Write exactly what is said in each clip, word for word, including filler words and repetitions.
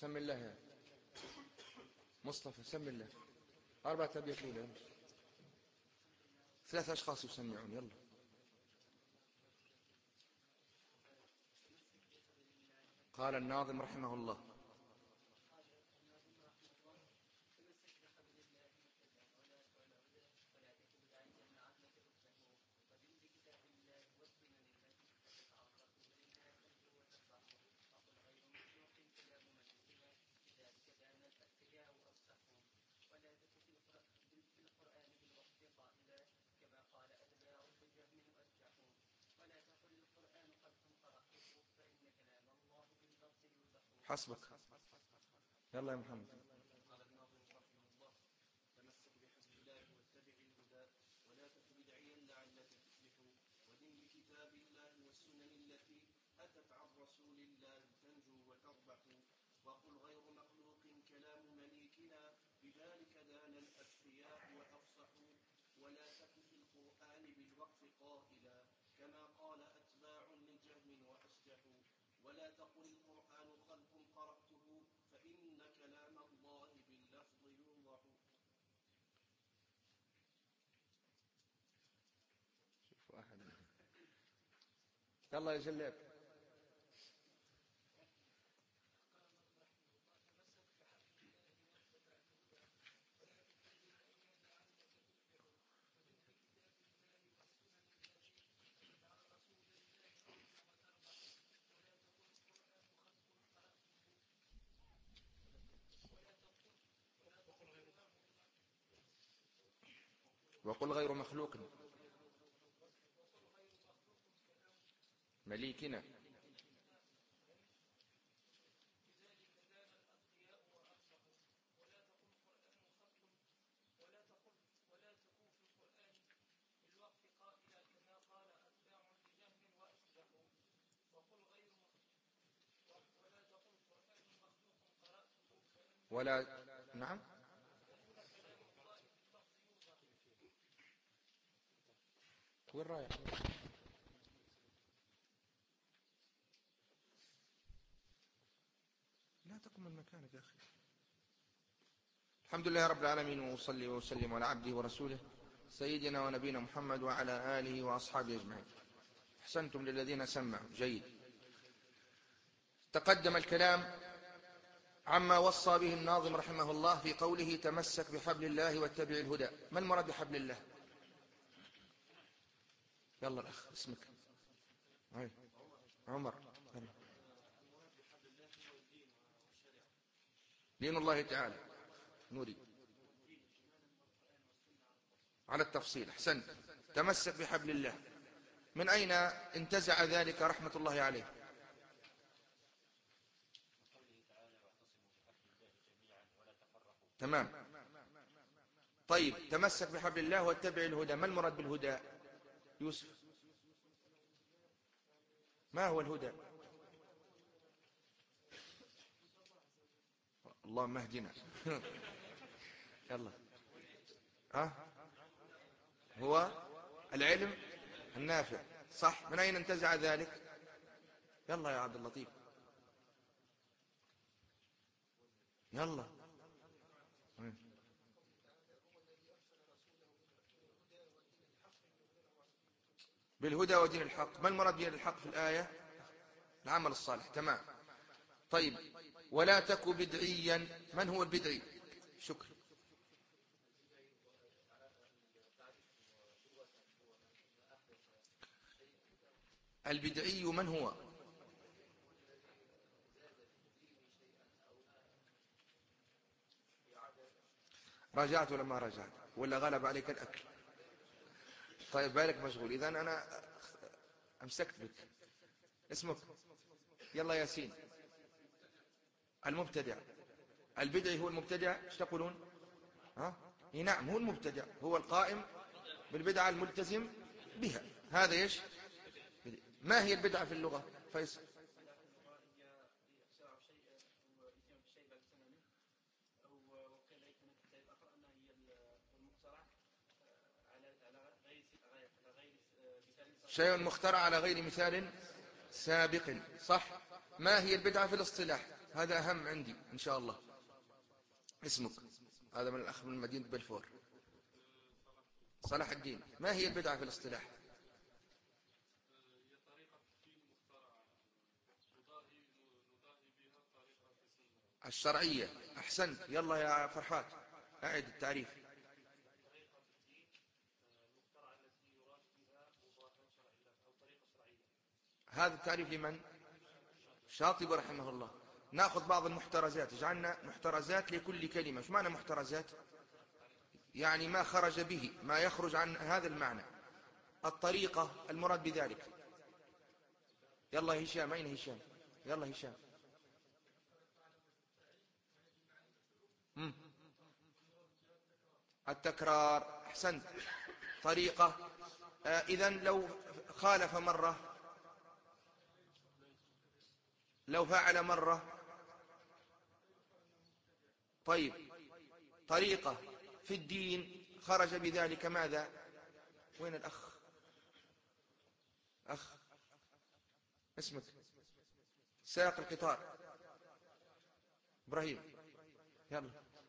سم الله يا مصطفى، سم الله. أربعة أبيات ليلة، ثلاث أشخاص يسمعون، يلا. قال الناظم رحمه الله: حسبك، يلا يا محمد. قال الناظم رحمه الله: تمسك بحبل الله واتبع الهدى ولا تك بدعيا لعلك تفلح ودن بكتاب الله والسنن التي أتت عن رسول الله تنجو وتربح وقل غير مخلوق كلام مليكنا بذلك دان الأتقياء وأفصحوا ولا تك في القرآن بالوقف قائلا كما قال أتباع لجهم وأشجحوا ولا تقل القرآن خلق قرأته فإن كلام الله باللفظ يوضح. شوفوا أحد، يلا يا جلاب. وقل غير مخلوق مليكنا ولا نعم وين رايح؟ لا تقم من مكانك يا أخي. الحمد لله رب العالمين، وصلي وسلم على عبده ورسوله سيدنا ونبينا محمد وعلى آله وأصحابه أجمعين. أحسنتم للذين سمعوا. جيد. تقدم الكلام عما وصى به الناظم رحمه الله في قوله: تمسك بحبل الله واتبع الهدى. ما المراد بحبل الله؟ يلا الأخ، اسمك. عمر. دين الله تعالى، نوري على التفصيل. أحسنت. تمسك بحبل الله، من أين انتزع ذلك رحمة الله عليه؟ تمام. طيب، تمسك بحبل الله واتبع الهدى، ما المراد بالهدى؟ يوسف، ما هو الهدى؟ اللهم اهدنا. يلا. أه؟ هو العلم النافع، صح. من أين انتزع ذلك؟ يلا يا عبد اللطيف، يلا. بالهدى ودين الحق. ما المراد بدين الحق في الآية؟ العمل الصالح. تمام. طيب، ولا تك بدعيا. من هو البدعي؟ شكرا. البدعي من هو؟ راجعت ولا ما راجعت؟ ولا غلب عليك الأكل؟ طيب، بالك مشغول، إذن أنا أمسكت بك. اسمك؟ يلا ياسين. المبتدع. البدعي هو المبتدع، ايش تقولون؟ ها؟ نعم، هو المبتدع، هو القائم بالبدعة الملتزم بها. هذا ايش؟ ما هي البدعة في اللغة فيصل؟ شيء مخترع على غير مثال سابق، صح. ما هي البدعة في الاصطلاح؟ هذا أهم عندي إن شاء الله. اسمك؟ هذا من الأخ من مدينة بلفور. صلاح الدين. ما هي البدعة في الاصطلاح؟ الشرعية. أحسنت. يلا يا فرحات أعد التعريف. هذا التعريف لمن؟ شاطب رحمه الله. نأخذ بعض المحترزات. اجعلنا محترزات لكل كلمة. ايش معنى محترزات؟ يعني ما خرج به، ما يخرج عن هذا المعنى. الطريقة المراد بذلك. يلا هشام. أين هشام؟ يلا هشام. مم. التكرار. أحسنت. طريقة. آه إذن لو خالف مرة، لو فعل مرة. طيب طريقة في الدين خرج بذلك ماذا؟ وين الأخ؟ أخ اسمك؟ سائق القطار. إبراهيم يلا.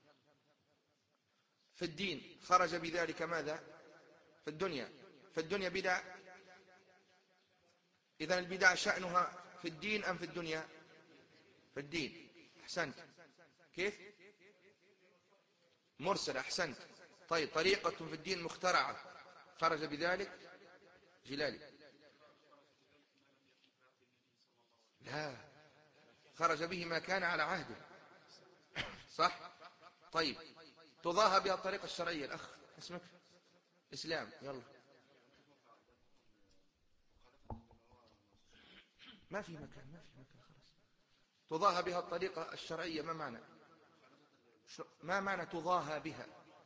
في الدين خرج بذلك ماذا؟ في الدنيا. في الدنيا بدع. إذن البدع شأنها في الدين أم في الدنيا؟ في الدين. أحسنت. كيف؟ مرسل. أحسنت. طيب طريقة في الدين مخترعة خرج بذلك؟ جلالي. لا، خرج به ما كان على عهده. صح. طيب تضاهى بها الطريقة الشرعية. الأخ اسمك؟ إسلام. يلا. ما في مكان، ما في مكان خلاص. تضاهى بها الطريقة الشرعية. ما معنى؟ ما معنى تضاهى بها؟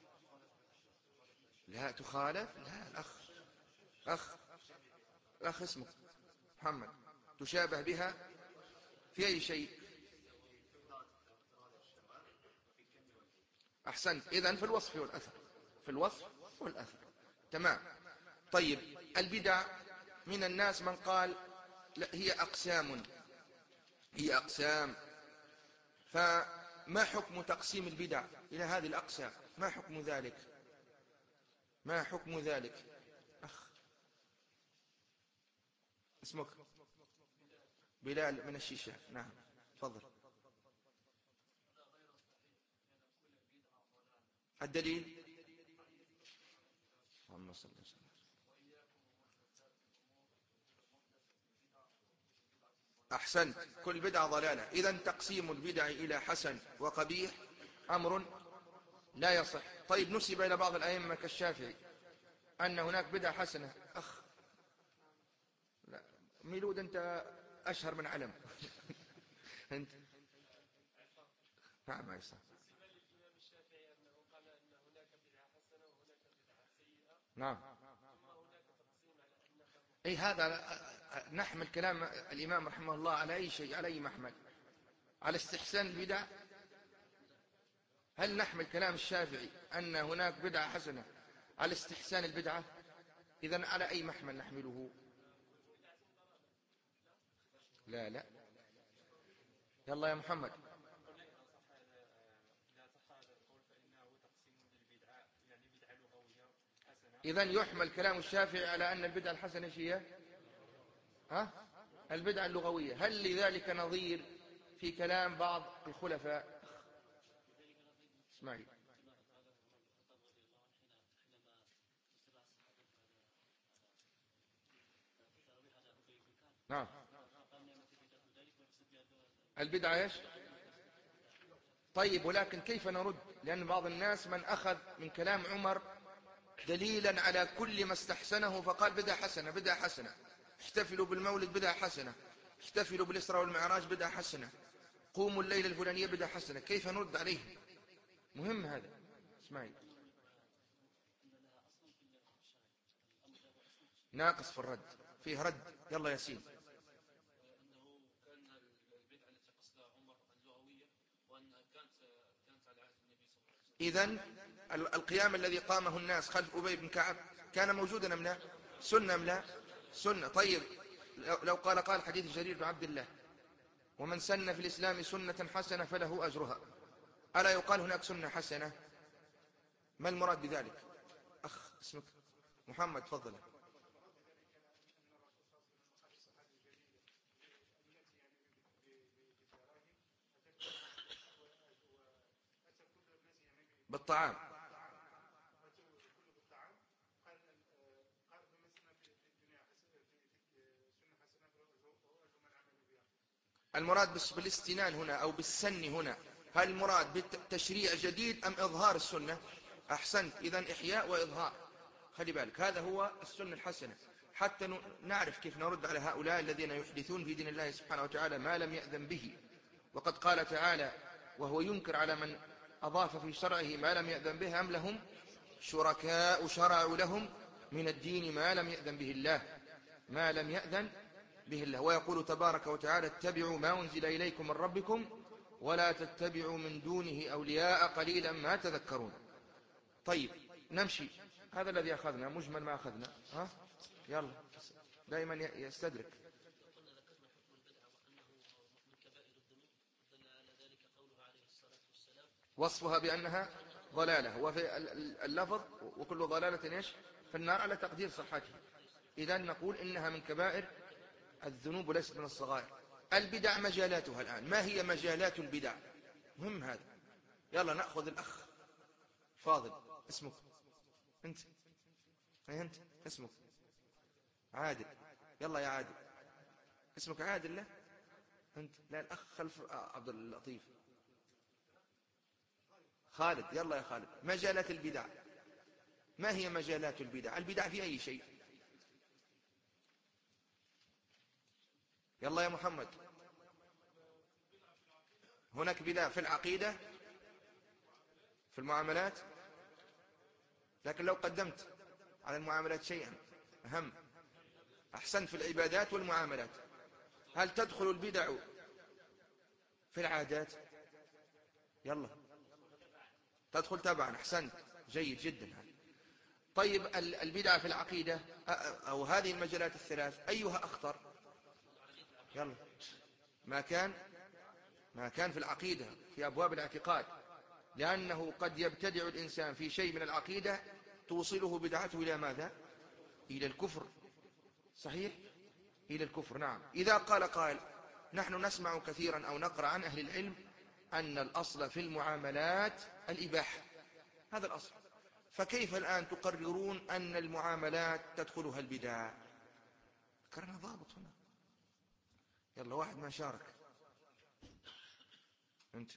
لا تخالف. لا الأخ. أخ أخ اسمك؟ محمد. تشابه بها في أي شيء؟ أحسنت. إذن في الوصف والأثر. في الوصف والأثر. تمام. طيب البدع من الناس من قال لا هي أقسام، هي أقسام. فما حكم تقسيم البدع إلى هذه الأقسام؟ ما حكم ذلك؟ ما حكم ذلك؟ أخ اسمك؟ بلال من الشيشة. نعم تفضل. الدليل؟ اللهم صل وسلم. أحسنت. كل بدعة ضلالة. إذن تقسيم البدع إلى حسن وقبيح أمر لا يصح. طيب نسب إلى بعض الأئمة كالشافعي أن هناك بدعة حسنة. أخ لا. ميلود أنت أشهر من علم. أنت نعم ما يصح. نعم. أي هذا نحمل كلام الإمام رحمه الله على أي شيء؟ على أي محمل؟ على استحسان البدع؟ هل نحمل كلام الشافعي أن هناك بدعة حسنة على استحسان البدعة؟ إذن على أي محمل نحمله؟ لا لا. يلا يا محمد. إذن يحمل كلام الشافعي على أن البدعة الحسنة هي ها؟ البدعة اللغوية. هل لذلك نظير في كلام بعض الخلفاء؟ اسمعي. نعم. البدعة ايش؟ طيب ولكن كيف نرد؟ لأن بعض الناس من أخذ من كلام عمر دليلا على كل ما استحسنه فقال بدعة حسنة، بدعة حسنة. احتفلوا بالمولد بدعة حسنة، احتفلوا بالإسراء والمعراج بدعة حسنة، قوموا الليلة الفلانية بدعة حسنة. كيف نرد عليه؟ مهم هذا. اسمعي. ناقص في الرد، فيه رد. يلا ياسين. إذن القيام الذي قامه الناس خلف أبي بن كعب كان موجودا أم لا؟ سنة أم لا؟ سنة. طيب لو قال قال حديث جرير بن عبد الله ومن سن في الإسلام سنة حسنة فله أجرها. ألا يقال هناك سنة حسنة؟ ما المراد بذلك؟ أخ اسمك محمد، تفضل. بالطعام. المراد بالاستنان هنا أو بالسن هنا، هل المراد بالتشريع جديد أم إظهار السنة؟ أحسنت، إذن إحياء وإظهار. خلي بالك، هذا هو السنة الحسنة، حتى نعرف كيف نرد على هؤلاء الذين يحدثون في دين الله سبحانه وتعالى ما لم يأذن به. وقد قال تعالى وهو ينكر على من أضاف في شرعه ما لم يأذن به: أم لهم شركاء شرعوا لهم من الدين ما لم يأذن به الله ما لم يأذن به الله. ويقول تبارك وتعالى: اتبعوا ما أنزل إليكم من ربكم ولا تتبعوا من دونه أولياء قليلا ما تذكرون. طيب نمشي، هذا الذي أخذنا مجمل ما أخذنا. ها يلا، دائما يستدرك. وصفها بأنها ضلالة، وفي اللفظ وكل ضلالة إيش في النار على تقدير صحته. إذن نقول إنها من كبائر الذنوب وليست من الصغائر. البدع مجالاتها الآن، ما هي مجالات البدع؟ مهم هذا. يلا نأخذ الأخ فاضل. اسمك أنت؟ أي أنت اسمك عادل. يلا يا عادل. اسمك عادل؟ لا أنت لا، الأخ خلف عبد اللطيف. خالد. يلا يا خالد. مجالات البدع، ما هي مجالات البدع؟ البدع في أي شيء؟ يلا يا محمد. هناك بدع في العقيدة، في المعاملات، لكن لو قدمت على المعاملات شيئا أهم. أحسن، في العبادات والمعاملات. هل تدخل البدع في العادات؟ يلا تدخل تبعا. أحسنت، جيد جدا. طيب البدع في العقيدة أو هذه المجالات الثلاث أيها أخطر؟ يلا. ما كان ما كان في العقيدة، في أبواب الاعتقاد، لأنه قد يبتدع الإنسان في شيء من العقيدة توصله بدعته إلى ماذا؟ إلى الكفر. صحيح، إلى الكفر. نعم. إذا قال قائل: نحن نسمع كثيرا أو نقرأ عن أهل العلم أن الأصل في المعاملات الإباحة، هذا الأصل، فكيف الآن تقررون أن المعاملات تدخلها البدع؟ ذكرنا ضابط هنا. يلا واحد ما شارك. أنت.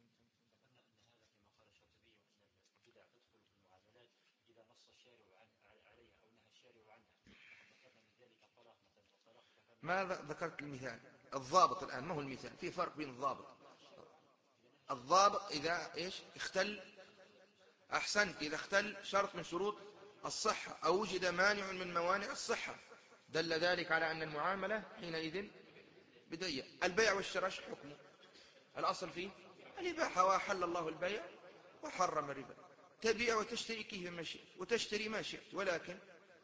ماذا ذكرت المثال؟ الضابط الآن ما هو المثال، في فرق بين الضابط. الضابط إذا إيش اختل. أحسنت، إذا اختل شرط من شروط الصحة أو وجد مانع من موانع الصحة دل ذلك على أن المعاملة حينئذ بدعية. البيع والشراء حكمه الأصل فيه الإباحة، وأحل الله البيع وحرم الربا. تبيع وتشتري كيف ما شئت وتشتري ما شئت، ولكن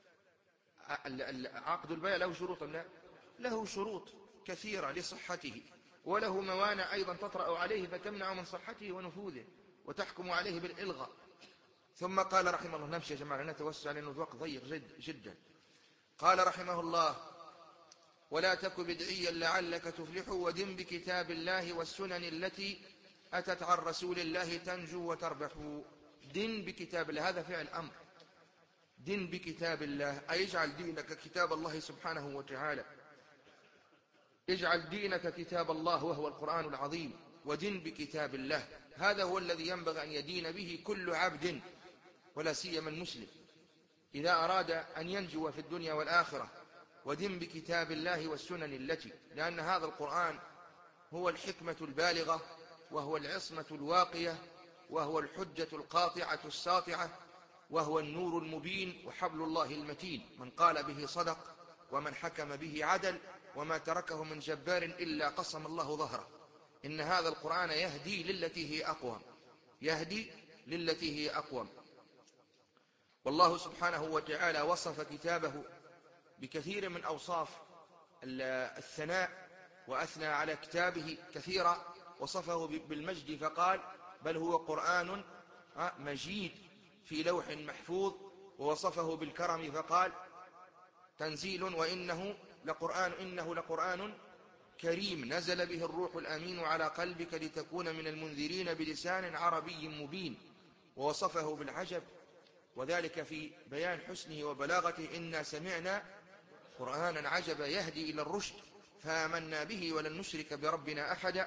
عقد البيع له شروط أم لا؟ له شروط كثيرة لصحته، وله موانع أيضا تطرأ عليه فتمنع من صحته ونفوذه وتحكم عليه بالإلغاء. ثم قال رحمه الله، نمشي يا جماعة نتوسع لأنه الوقت ضيق جد جدا. قال رحمه الله: ولا تك بدعيا لعلك تفلح ودن بكتاب الله والسنن التي أتت عن رسول الله تنجو وتربح. دن بكتاب الله، هذا فعل أمر. دن بكتاب الله أي اجعل دينك كتاب الله سبحانه وتعالى. اجعل دينك كتاب الله وهو القرآن العظيم، ودن بكتاب الله. هذا هو الذي ينبغي أن يدين به كل عبد، ولا سيما المسلم إذا أراد أن ينجو في الدنيا والآخرة. ودن بكتاب الله والسنن التي، لأن هذا القرآن هو الحكمة البالغة، وهو العصمة الواقية، وهو الحجة القاطعة الساطعة، وهو النور المبين وحبل الله المتين. من قال به صدق، ومن حكم به عدل، وما تركه من جبار إلا قصم الله ظهره. إن هذا القرآن يهدي للتي هي أقوم، يهدي للتي هي أقوم. والله سبحانه وتعالى وصف كتابه بكثير من أوصاف الثناء وأثنى على كتابه كثيرا، وصفه بالمجد فقال بل هو قرآن مجيد في لوح محفوظ، ووصفه بالكرم فقال تنزيل وإنه لقرآن إنه لقرآن كريم نزل به الروح الأمين على قلبك لتكون من المنذرين بلسان عربي مبين. ووصفه بالعجب، وذلك في بيان حسنه وبلاغته إنا سمعنا قرآنا عجبا يهدي إلى الرشد فآمنا به ولن نشرك بربنا أحدا.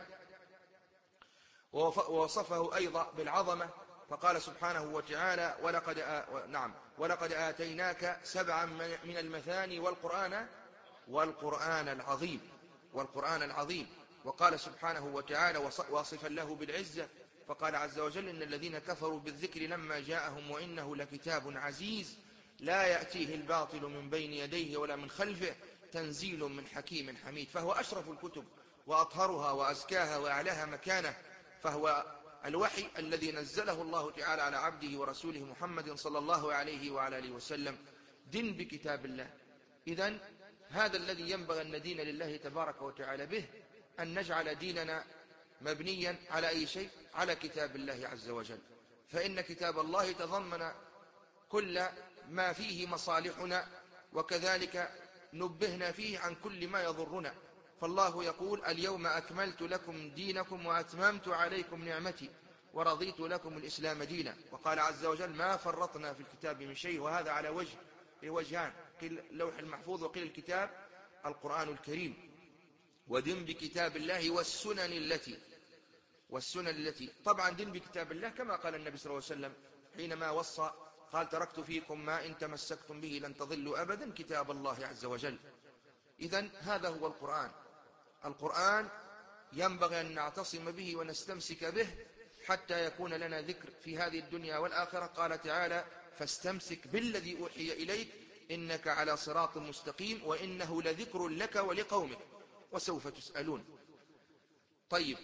ووصفه أيضا بالعظمة فقال سبحانه وتعالى ولقد آ... نعم ولقد آتيناك سبعا من المثاني والقرآن والقرآن العظيم والقرآن العظيم. وقال سبحانه وتعالى واصفا له بالعزة فقال عز وجل إن الذين كفروا بالذكر لما جاءهم وإنه لكتاب عزيز لا يأتيه الباطل من بين يديه ولا من خلفه تنزيل من حكيم حميد. فهو أشرف الكتب وأطهرها وأزكاها وأعلاها مكانه، فهو الوحي الذي نزله الله تعالى على عبده ورسوله محمد صلى الله عليه وعلى آله وسلم. دين بكتاب الله. إذن هذا الذي ينبغي أن ندين لله تبارك وتعالى به، أن نجعل ديننا مبنيا على أي شيء؟ على كتاب الله عز وجل، فإن كتاب الله تضمن كل ما فيه مصالحنا، وكذلك نبهنا فيه عن كل ما يضرنا. فالله يقول اليوم أكملت لكم دينكم وأتممت عليكم نعمتي ورضيت لكم الإسلام دينا. وقال عز وجل ما فرطنا في الكتاب من شيء، وهذا على وجه وجهان، قيل اللوح المحفوظ وقيل الكتاب القرآن الكريم. ودن بكتاب الله والسنن التي والسنن التي طبعا دن بكتاب الله كما قال النبي صلى الله عليه وسلم حينما وصى قال تركت فيكم ما إن تمسكتم به لن تضلوا أبدا كتاب الله عز وجل. إذن هذا هو القرآن. القرآن ينبغي أن نعتصم به ونستمسك به حتى يكون لنا ذكر في هذه الدنيا والآخرة. قال تعالى فاستمسك بالذي أوحي إليك إنك على صراط مستقيم وإنه لذكر لك ولقومك وسوف تسألون. طيب،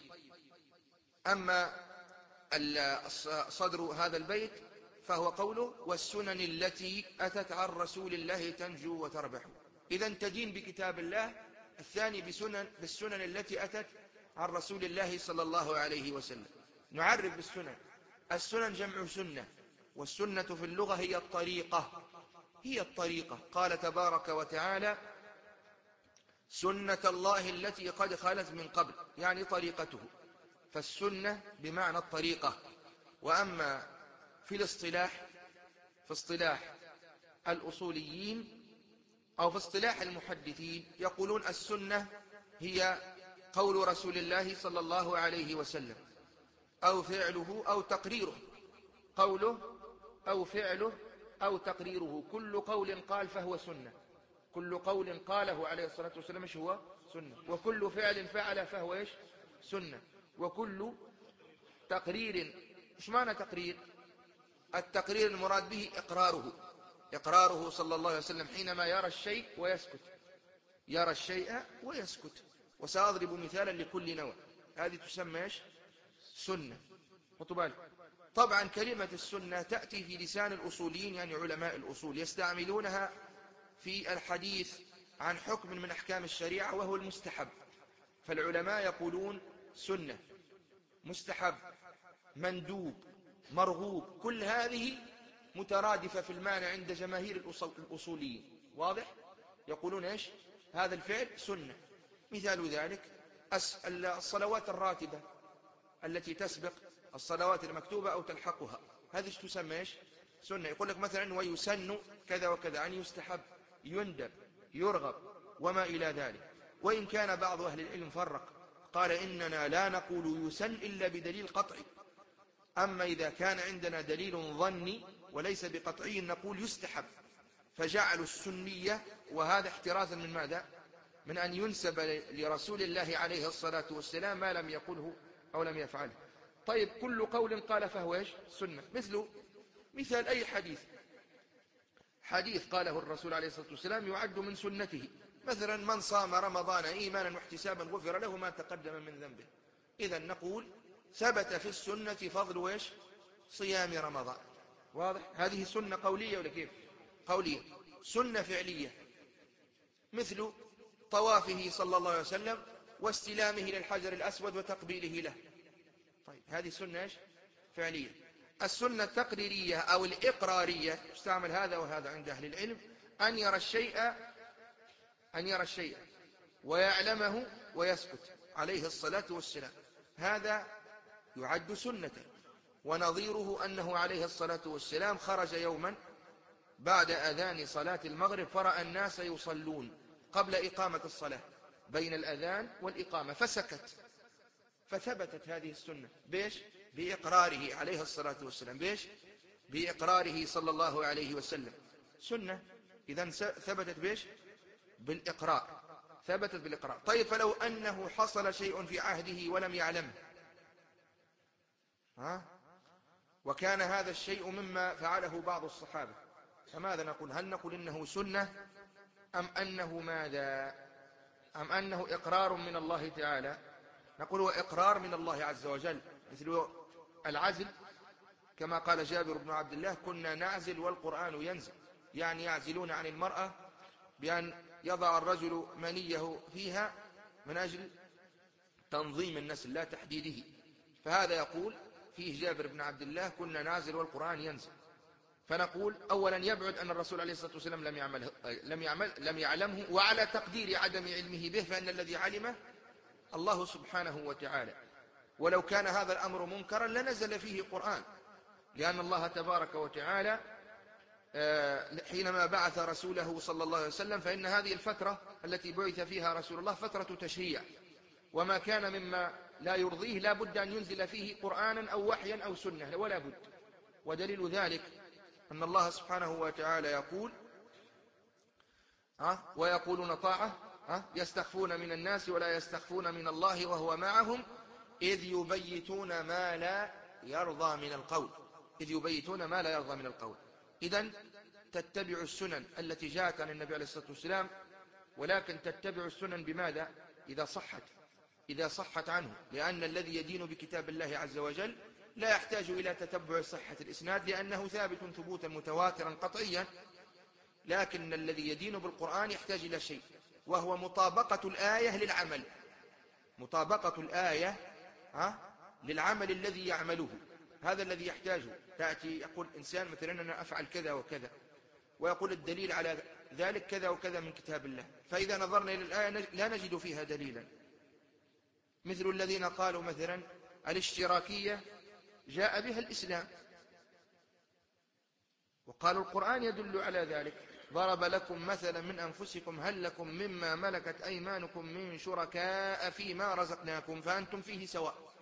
أما صدر هذا البيت فهو قوله والسنن التي أتت عن رسول الله تنجو وتربح. إذن تدين بكتاب الله. الثاني بسنن بالسنن التي أتت عن رسول الله صلى الله عليه وسلم. نعرف بالسنن. السنن جمع سنة، والسنة في اللغة هي الطريقة هي الطريقة. قال تبارك وتعالى سنة الله التي قد خلت من قبل، يعني طريقته. فالسنة بمعنى الطريقة. وأما في الاصطلاح في اصطلاح الأصوليين أو في اصطلاح المحدثين يقولون السنة هي قول رسول الله صلى الله عليه وسلم أو فعله أو تقريره. قوله أو فعله أو تقريره. كل قول قال فهو سنة. كل قول قاله عليه الصلاة والسلام إيش هو؟ سنة. وكل فعل فعل فهو إيش؟ سنة. وكل تقرير. إيش معنى تقرير؟ التقرير المراد به إقراره إقراره صلى الله عليه وسلم حينما يرى الشيء ويسكت يرى الشيء ويسكت. وسأضرب مثالا لكل نوع. هذه تسمى إيش؟ سنة. خطوا بالك. طبعا كلمة السنة تأتي في لسان الأصوليين، يعني علماء الأصول يستعملونها في الحديث عن حكم من أحكام الشريعة وهو المستحب. فالعلماء يقولون سنة، مستحب، مندوب، مرغوب، كل هذه مترادفة في المعنى عند جماهير الأصوليين. واضح؟ يقولون إيش؟ هذا الفعل سنة. مثال ذلك الصلوات الراتبة التي تسبق الصلوات المكتوبة أو تلحقها، هذه تسمى إيش؟ سنة. يقول لك مثلا ويسن كذا وكذا، يعني يستحب، يندب، يرغب وما إلى ذلك. وإن كان بعض أهل العلم فرق قال إننا لا نقول يسن إلا بدليل قطعي. أما إذا كان عندنا دليل ظني وليس بقطعي نقول يستحب. فجعلوا السنية، وهذا احترازا من ماذا؟ من أن ينسب لرسول الله عليه الصلاة والسلام ما لم يقله أو لم يفعله. طيب كل قول قال فهو إيش؟ سنة. مثل مثال أي حديث حديث قاله الرسول عليه الصلاة والسلام يعد من سنته. مثلا من صام رمضان إيمانا واحتسابا غفر له ما تقدم من ذنبه. إذن نقول ثبت في السنة فضل إيش؟ صيام رمضان. واضح؟ هذه سنة قولية ولا كيف؟ قولية. سنة فعلية مثل طوافه صلى الله عليه وسلم واستلامه للحجر الأسود وتقبيله له. طيب هذه سنة إيش؟ فعلية. السنة التقريرية أو الإقرارية يستعمل هذا وهذا عند أهل العلم، أن يرى الشيء أن يرى الشيء ويعلمه ويسكت عليه الصلاة والسلام، هذا يعد سنة. ونظيره أنه عليه الصلاة والسلام خرج يوما بعد أذان صلاة المغرب فرأى الناس يصلون قبل إقامة الصلاة بين الأذان والإقامة فسكت، فثبتت هذه السنة بيش؟ بإقراره عليه الصلاة والسلام. بيش؟ بإقراره صلى الله عليه وسلم. سنة إذن ثبتت بيش؟ بالإقرار، ثبتت بالإقرار. طيب فلو أنه حصل شيء في عهده ولم يعلمه، ها؟ وكان هذا الشيء مما فعله بعض الصحابة، فماذا نقول؟ هل نقول إنه سنة أم أنه ماذا؟ أم أنه إقرار من الله تعالى؟ نقول هو إقرار من الله عز وجل، مثل العزل، كما قال جابر بن عبد الله: كنا نعزل والقرآن ينزل، يعني يعزلون عن المرأة بأن يضع الرجل منيه فيها من أجل تنظيم النسل لا تحديده. فهذا يقول فيه جابر بن عبد الله: كنا نعزل والقرآن ينزل. فنقول أولا يبعد أن الرسول عليه الصلاة والسلام لم يعمله لم يعمل لم يعلمه، وعلى تقدير عدم علمه به فإن الذي علمه الله سبحانه وتعالى. ولو كان هذا الأمر منكرا لنزل فيه قرآن، لأن الله تبارك وتعالى حينما بعث رسوله صلى الله عليه وسلم فإن هذه الفترة التي بعث فيها رسول الله فترة تشريع، وما كان مما لا يرضيه لا بد أن ينزل فيه قرآنا أو وحيا أو سنة، ولا بد. ودليل ذلك أن الله سبحانه وتعالى يقول: أه؟ ويقولون طاعة أه؟ يستخفون من الناس ولا يستخفون من الله وهو معهم إذ يبيتون ما لا يرضى من القول إذ يبيتون ما لا يرضى من القول. إذن تتبع السنن التي جاءت عن النبي عليه الصلاة والسلام، ولكن تتبع السنن بماذا؟ إذا صحت إذا صحت عنه، لأن الذي يدين بكتاب الله عز وجل لا يحتاج إلى تتبع صحة الإسناد لأنه ثابت ثبوتا متواترا قطعيا. لكن الذي يدين بالقرآن يحتاج إلى شيء، وهو مطابقة الآية للعمل مطابقة الآية ها للعمل الذي يعمله. هذا الذي يحتاجه. تأتي يقول إنسان مثلا: أنا أفعل كذا وكذا، ويقول الدليل على ذلك كذا وكذا من كتاب الله، فإذا نظرنا إلى الآية لا نجد فيها دليلا. مثل الذين قالوا مثلا الاشتراكية جاء بها الإسلام، وقالوا القرآن يدل على ذلك: ضرب لكم مثلا من أنفسكم هل لكم مما ملكت أيمانكم من شركاء فيما رزقناكم فأنتم فيه سواء.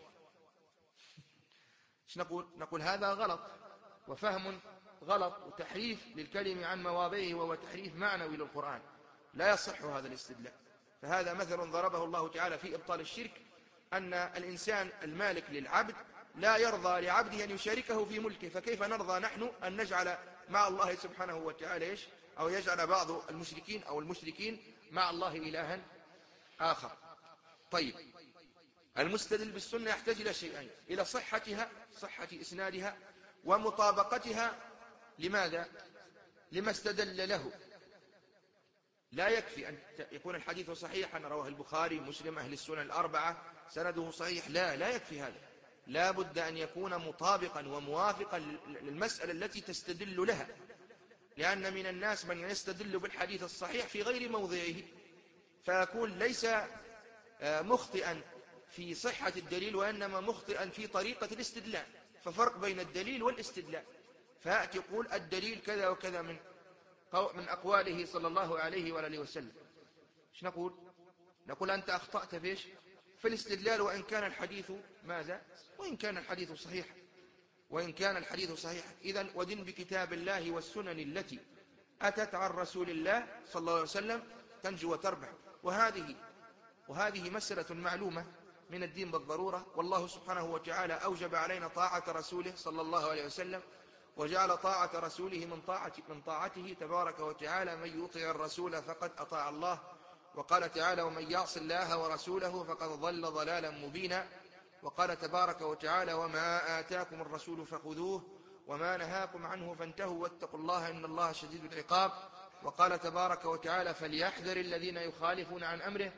ايش نقول؟ نقول هذا غلط وفهم غلط وتحريف للكلم عن مواضعه، وهو تحريف معنوي للقرآن، لا يصح هذا الاستدلال. فهذا مثل ضربه الله تعالى في إبطال الشرك، أن الإنسان المالك للعبد لا يرضى لعبده أن يشاركه في ملكه، فكيف نرضى نحن أن نجعل مع الله سبحانه وتعالى إيش؟ أو يجعل بعض المشركين أو المشركين مع الله إلها آخر. طيب المستدل بالسنة يحتاج إلى شيئين: إلى صحتها صحة إسنادها، ومطابقتها لماذا؟ لما استدل له. لا يكفي أن يكون الحديث صحيحا رواه البخاري مسلم أهل السنن الأربعة سنده صحيح، لا لا يكفي هذا، لا بد أن يكون مطابقا وموافقا للمسألة التي تستدل لها، لأن من الناس من يستدل بالحديث الصحيح في غير موضعه، فيكون ليس مخطئا في صحة الدليل وإنما مخطئا في طريقة الاستدلال. ففرق بين الدليل والاستدلال. فأتي يقول الدليل كذا وكذا من من أقواله صلى الله عليه وآله وسلم، ايش نقول؟ نقول أنت أخطأت فيش في الاستدلال، وإن كان الحديث ماذا؟ وإن كان الحديث صحيح وإن كان الحديث صحيح إذن ودن بكتاب الله والسنن التي أتت عن رسول الله صلى الله عليه وسلم تنجو وتربح. وهذه وهذه مسألة معلومة من الدين بالضرورة، والله سبحانه وتعالى أوجب علينا طاعة رسوله صلى الله عليه وسلم، وجعل طاعة رسوله من طاعة من طاعته تبارك وتعالى: من يطع الرسول فقد أطاع الله. وقال تعالى: ومن يعص الله ورسوله فقد ضل ضلالا مبينا. وقال تبارك وتعالى: وما آتاكم الرسول فخذوه وما نهاكم عنه فانتهوا واتقوا الله إن الله شديد العقاب. وقال تبارك وتعالى: فليحذر الذين يخالفون عن أمره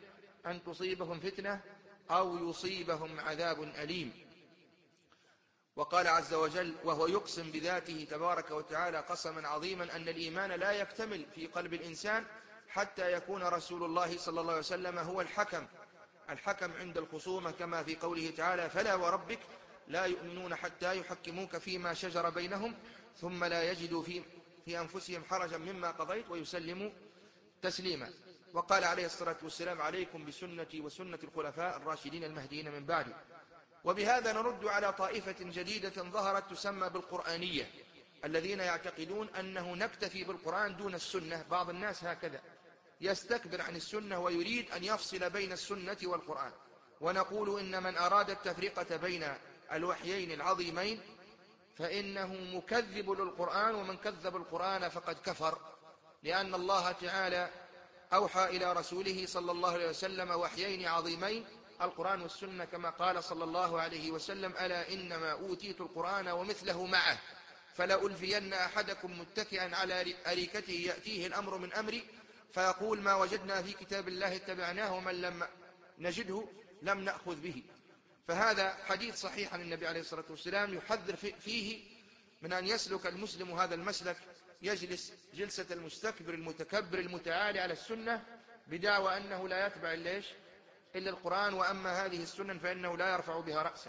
أن تصيبهم فتنة أو يصيبهم عذاب أليم. وقال عز وجل وهو يقسم بذاته تبارك وتعالى قسما عظيما أن الإيمان لا يكتمل في قلب الإنسان حتى يكون رسول الله صلى الله عليه وسلم هو الحكم الحكم عند الخصومة، كما في قوله تعالى فلا وربك لا يؤمنون حتى يحكموك فيما شجر بينهم ثم لا يجدوا في, في أنفسهم حرجا مما قضيت ويسلموا تسليما. وقال عليه الصلاة والسلام عليكم بسنتي وسنة الخلفاء الراشدين المهديين من بعدي. وبهذا نرد على طائفة جديدة ظهرت تسمى بالقرآنية، الذين يعتقدون أنه نكتفي بالقرآن دون السنة. بعض الناس هكذا يستكبر عن السنة ويريد أن يفصل بين السنة والقرآن. ونقول إن من أراد التفرقة بين الوحيين العظيمين فإنه مكذب للقرآن، ومن كذب القرآن فقد كفر، لأن الله تعالى أوحى إلى رسوله صلى الله عليه وسلم وحيين عظيمين القرآن والسنة، كما قال صلى الله عليه وسلم ألا إنما أوتيت القرآن ومثله معه فلألفين أحدكم متكئا على أريكته يأتيه الأمر من أمري فيقول ما وجدنا في كتاب الله اتبعناه ومن لم نجده لم نأخذ به. فهذا حديث صحيح عن النبي عليه الصلاة والسلام يحذر فيه من أن يسلك المسلم هذا المسلك، يجلس جلسة المستكبر المتكبر المتعالي على السنة بدعوى أنه لا يتبع إلا إلا القرآن، وأما هذه السنن فإنه لا يرفع بها رأسا.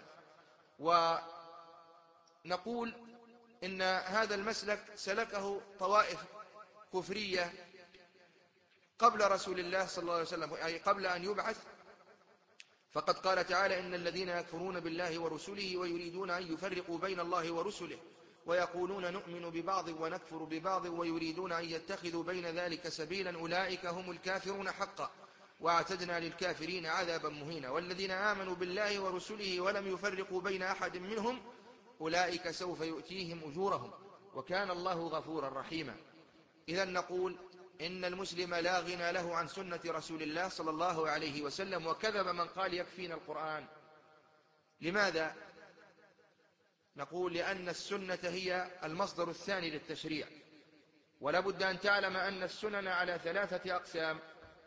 ونقول إن هذا المسلك سلكه طوائف كفرية قبل رسول الله صلى الله عليه وسلم، أي قبل أن يبعث. فقد قال تعالى إن الذين يكفرون بالله ورسله ويريدون أن يفرقوا بين الله ورسله ويقولون نؤمن ببعض ونكفر ببعض ويريدون أن يتخذوا بين ذلك سبيلا أولئك هم الكافرون حقا واعتدنا للكافرين عذابا مهينا والذين آمنوا بالله ورسله ولم يفرقوا بين أحد منهم أولئك سوف يؤتيهم أجورهم وكان الله غفورا رحيما. إذن نقول إن المسلم لا غنى له عن سنة رسول الله صلى الله عليه وسلم، وكذب من قال يكفينا القرآن. لماذا؟ نقول لأن السنة هي المصدر الثاني للتشريع، ولا بد أن تعلم أن السنن على ثلاثة أقسام.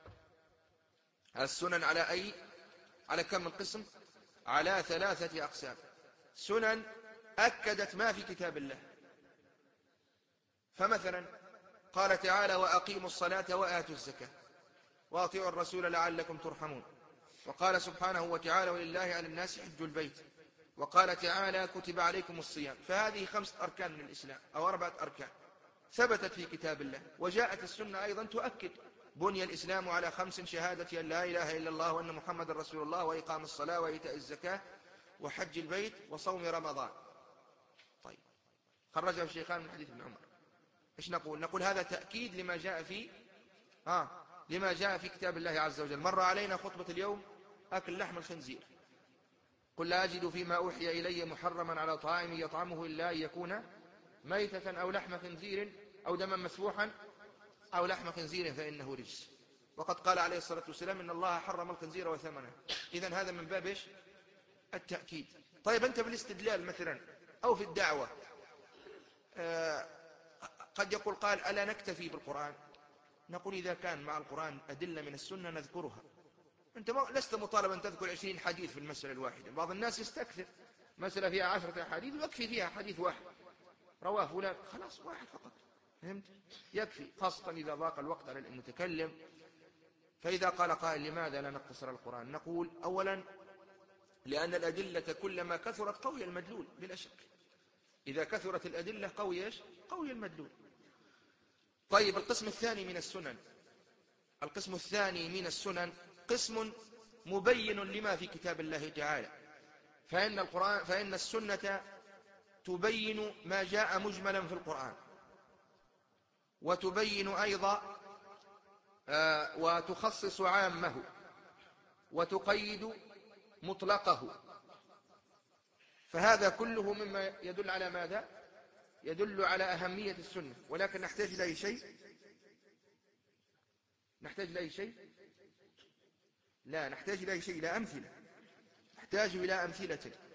السنن على أي على كم القسم؟ على ثلاثة أقسام. سنن أكدت ما في كتاب الله، فمثلا قال تعالى وأقيموا الصلاة وآتوا الزكاة وأطيعوا الرسول لعلكم ترحمون. وقال سبحانه وتعالى ولله على الناس حج البيت. وقال تعالى كتب عليكم الصيام. فهذه خمسة أركان من الإسلام أو أربعة أركان ثبتت في كتاب الله، وجاءت السنة أيضا تؤكد بني الإسلام على خمس شهادة أن لا إله إلا الله وأن محمد رسول الله وإقام الصلاة وإيتاء الزكاة وحج البيت وصوم رمضان. طيب، خرجه الشيخان من حديث ابن عمر. إيش نقول؟ نقول هذا تأكيد لما جاء في آه لما جاء في كتاب الله عز وجل. مر علينا خطبة اليوم أكل لحم الخنزير، قل لا أجد فيما أوحي إلي محرما على طعام يطعمه إلا أن يكون ميتة أو لحم خنزير أو دما مسفوحا أو لحم خنزير فإنه رجس. وقد قال عليه الصلاة والسلام إن الله حرم الخنزير وثمنه. إذن هذا من باب إيش؟ التأكيد. طيب أنت بالاستدلال مثلا أو في الدعوة آه قد يقول قال ألا نكتفي بالقرآن؟ نقول إذا كان مع القرآن أدلة من السنة نذكرها. أنت لست مطالبا أن تذكر عشرين حديث في المسألة الواحدة. بعض الناس يستكثر مسألة فيها عشرة حديث ويكفي فيها حديث واحد رواه فلان، خلاص واحد فقط، فهمت؟ يكفي، خاصة إذا ضاق الوقت على المتكلم. فإذا قال قائل لماذا لا نقتصر القرآن؟ نقول أولا لأن الأدلة كلما كثرت قوي المدلول بلا شك. إذا كثرت الأدلة قوي إيش؟ قوي المدلول. طيب القسم الثاني من السنن القسم الثاني من السنن قسم مبين لما في كتاب الله تعالى. فإن القرآن فإن السنة تبين ما جاء مجملا في القرآن، وتبين أيضا آه وتخصص عامه، وتقيد مطلقه. فهذا كله مما يدل على ماذا؟ يدل على أهمية السنة. ولكن نحتاج إلى شيء نحتاج إلى شيء لا نحتاج إلى شيء إلى أمثلة نحتاج إلى أمثلة